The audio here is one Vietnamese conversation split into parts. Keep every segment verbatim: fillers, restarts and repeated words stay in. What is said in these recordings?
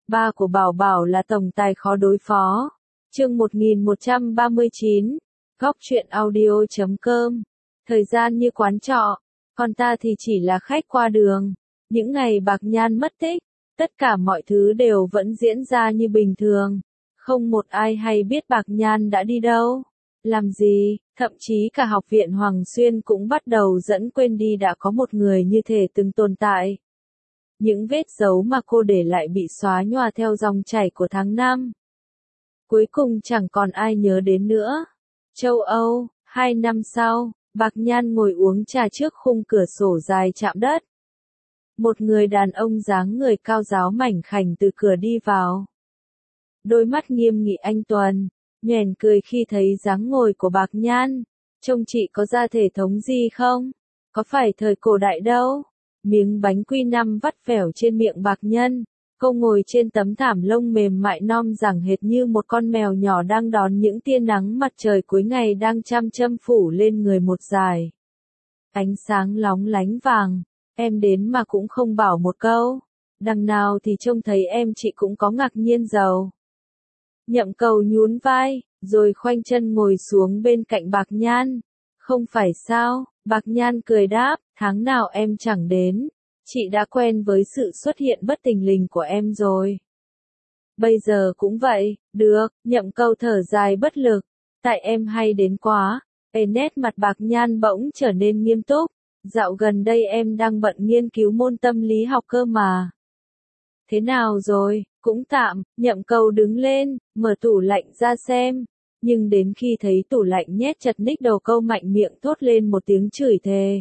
Ba của Bảo Bảo là tổng tài khó đối phó. Chương một nghìn một trăm ba mươi chín. Góc truyện audio chấm com. Thời gian như quán trọ, còn ta thì chỉ là khách qua đường. Những ngày Bạc Nhan mất tích, tất cả mọi thứ đều vẫn diễn ra như bình thường. Không một ai hay biết Bạc Nhan đã đi đâu, làm gì, thậm chí cả học viện Hoàng Xuyên cũng bắt đầu dẫn quên đi đã có một người như thể từng tồn tại. Những vết dấu mà cô để lại bị xóa nhòa theo dòng chảy của tháng năm. Cuối cùng chẳng còn ai nhớ đến nữa. Châu Âu, hai năm sau, Bạc Nhan ngồi uống trà trước khung cửa sổ dài chạm đất. Một người đàn ông dáng người cao ráo mảnh khảnh từ cửa đi vào. Đôi mắt nghiêm nghị anh tuấn, nhoẻn cười khi thấy dáng ngồi của Bạc Nhan. Trông chị có ra thể thống gì không? Có phải thời cổ đại đâu? Miếng bánh quy năm vắt vẻo trên miệng Bạc Nhân. Cô ngồi trên tấm thảm lông mềm mại non rằng hệt như một con mèo nhỏ đang đón những tia nắng mặt trời cuối ngày đang chăm chăm phủ lên người một dải. Ánh sáng lóng lánh vàng, em đến mà cũng không bảo một câu. Đằng nào thì trông thấy em chị cũng có ngạc nhiên giàu. Nhậm Cầu nhún vai, rồi khoanh chân ngồi xuống bên cạnh Bạc Nhan. Không phải sao, Bạc Nhan cười đáp, tháng nào em chẳng đến. Chị đã quen với sự xuất hiện bất thình lình của em rồi. Bây giờ cũng vậy, được, Nhậm Cầu thở dài bất lực. Tại em hay đến quá. Ê, nét mặt Bạc Nhan bỗng trở nên nghiêm túc. Dạo gần đây em đang bận nghiên cứu môn tâm lý học cơ mà. Thế nào rồi, cũng tạm, Nhậm Cầu đứng lên, mở tủ lạnh ra xem. Nhưng đến khi thấy tủ lạnh nhét chặt ních đầu câu mạnh miệng thốt lên một tiếng chửi thề.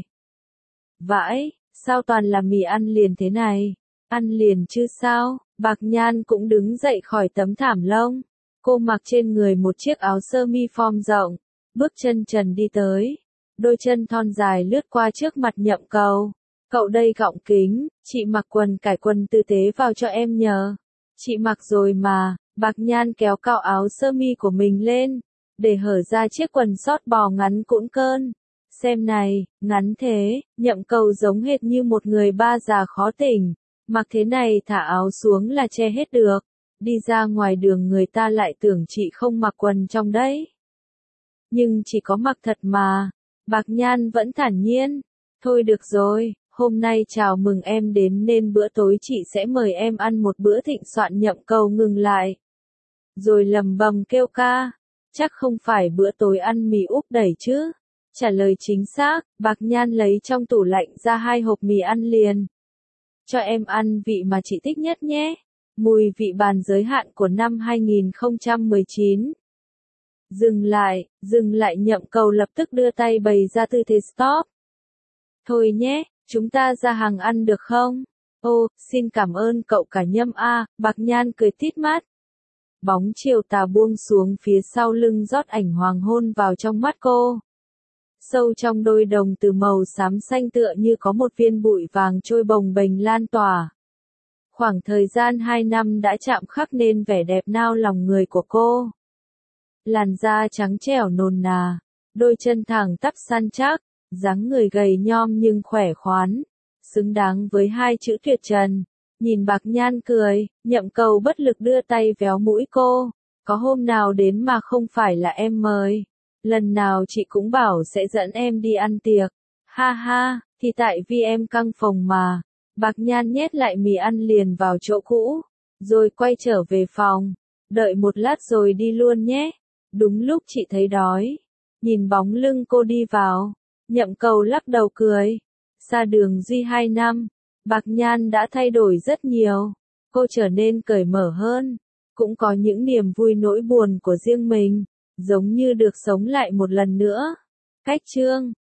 Vãi, sao toàn là mì ăn liền thế này? Ăn liền chứ sao? Bạc Nhan cũng đứng dậy khỏi tấm thảm lông. Cô mặc trên người một chiếc áo sơ mi form rộng, bước chân trần đi tới. Đôi chân thon dài lướt qua trước mặt Nhậm Cầu. Cậu đây gọng kính, chị mặc quần cải quần tư tế vào cho em nhờ. Chị mặc rồi mà. Bạc Nhan kéo cao áo sơ mi của mình lên, để hở ra chiếc quần sót bò ngắn cũn cơn. Xem này, ngắn thế, Nhậm Cầu giống hệt như một người ba già khó tỉnh. Mặc thế này thả áo xuống là che hết được. Đi ra ngoài đường người ta lại tưởng chị không mặc quần trong đấy. Nhưng chỉ có mặc thật mà. Bạc Nhan vẫn thản nhiên. Thôi được rồi, hôm nay chào mừng em đến nên bữa tối chị sẽ mời em ăn một bữa thịnh soạn. Nhậm Cầu ngừng lại. Rồi lầm bầm kêu ca. Chắc không phải bữa tối ăn mì úp đẩy chứ. Trả lời chính xác, Bạc Nhan lấy trong tủ lạnh ra hai hộp mì ăn liền. Cho em ăn vị mà chị thích nhất nhé. Mùi vị bàn giới hạn của năm hai nghìn không trăm mười chín. Dừng lại, dừng lại Nhậm Cầu lập tức đưa tay bày ra tư thế stop. Thôi nhé, chúng ta ra hàng ăn được không? Ô, xin cảm ơn cậu cả Nhâm a. Bạc Nhan cười tít mắt. Bóng chiều tà buông xuống phía sau lưng rót ảnh hoàng hôn vào trong mắt cô. Sâu trong đôi đồng từ màu xám xanh tựa như có một viên bụi vàng trôi bồng bềnh lan tỏa. Khoảng thời gian hai năm đã chạm khắc nên vẻ đẹp nao lòng người của cô. Làn da trắng trẻo nồn nà, đôi chân thẳng tắp săn chắc, dáng người gầy nhom nhưng khỏe khoắn, xứng đáng với hai chữ tuyệt trần. Nhìn Bạc Nhan cười, Nhậm Cầu bất lực đưa tay véo mũi cô. Có hôm nào đến mà không phải là em mời. Lần nào chị cũng bảo sẽ dẫn em đi ăn tiệc. Ha ha, thì tại vì em căng phòng mà. Bạc Nhan nhét lại mì ăn liền vào chỗ cũ, rồi quay trở về phòng. Đợi một lát rồi đi luôn nhé. Đúng lúc chị thấy đói. Nhìn bóng lưng cô đi vào, Nhậm Cầu lắc đầu cười. Xa đường duy hai năm, Bạc Nhan đã thay đổi rất nhiều. Cô trở nên cởi mở hơn, cũng có những niềm vui nỗi buồn của riêng mình, giống như được sống lại một lần nữa. Cách chương